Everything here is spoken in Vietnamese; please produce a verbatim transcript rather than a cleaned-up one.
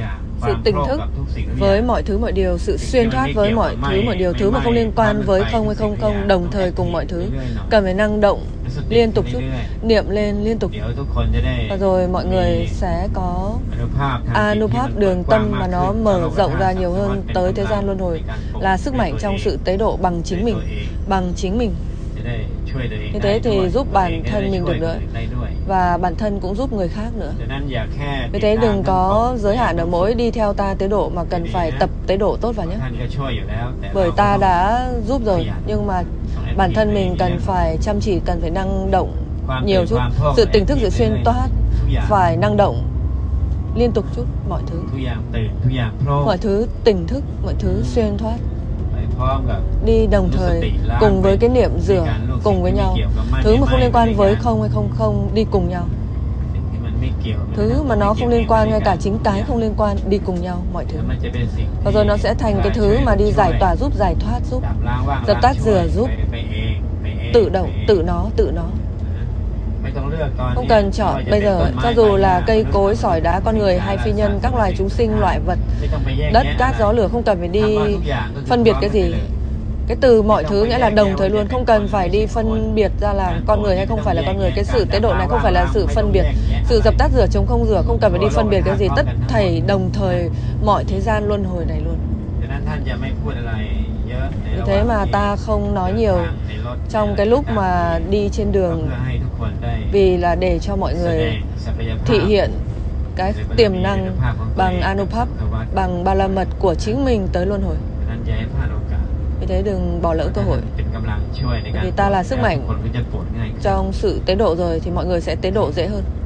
sự tỉnh thức với mọi thứ mọi điều, sự xuyên thoát với mọi thứ mọi điều, thứ mà không liên quan với không hay không không, đồng thời cùng mọi thứ, cần phải năng động liên tục chút, niệm lên liên tục, và rồi mọi người sẽ có Anubhav, đường tâm mà nó mở rộng ra nhiều hơn tới thế gian luân hồi, là sức mạnh trong sự tế độ bằng chính mình, bằng chính mình. Như thế thì giúp bản thân mình được nữa, và bản thân cũng giúp người khác nữa. Vì thế đừng có giới hạn ở mỗi đi theo ta tế độ, mà cần phải tập tế độ tốt vào nhé. Bởi ta đã giúp rồi, nhưng mà bản thân mình cần phải chăm chỉ, cần phải năng động nhiều chút. Sự tỉnh thức, sự xuyên thoát phải năng động liên tục chút, mọi thứ. Mọi thứ tỉnh thức, mọi thứ xuyên thoát, đi đồng thời cùng với cái niệm rửa, cùng với nhau. Thứ mà không liên quan với không hay không không, đi cùng nhau. Thứ mà nó không liên quan, ngay cả chính cái không liên quan, đi cùng nhau mọi thứ. Và rồi nó sẽ thành cái thứ mà đi giải tỏa giúp, giải thoát giúp, dập tắt rửa giúp, tự động, tự nó, tự nó. Không cần chọn bây giờ, cho dù là cây cối, sỏi đá, con người hay phi nhân, các loài chúng sinh, loại vật, đất, cát, gió, lửa, không cần phải đi phân biệt cái gì. Cái từ mọi thứ nghĩa là đồng thời luôn, không cần phải đi phân biệt ra là con người hay không phải là con người. Cái sự tế độ này không phải là sự phân biệt. Sự dập tắt rửa chống không rửa, không cần phải đi phân biệt cái gì, tất thảy đồng thời mọi thế gian luân hồi này luôn. Vì thế mà ta không nói nhiều trong cái lúc mà đi trên đường, vì là để cho mọi người thị hiện cái tiềm năng bằng Anubhav, bằng ba la mật của chính mình tới luân hồi. Vì thế đừng bỏ lỡ cơ hội. Vì ta là sức mạnh trong sự tế độ rồi thì mọi người sẽ tế độ dễ hơn.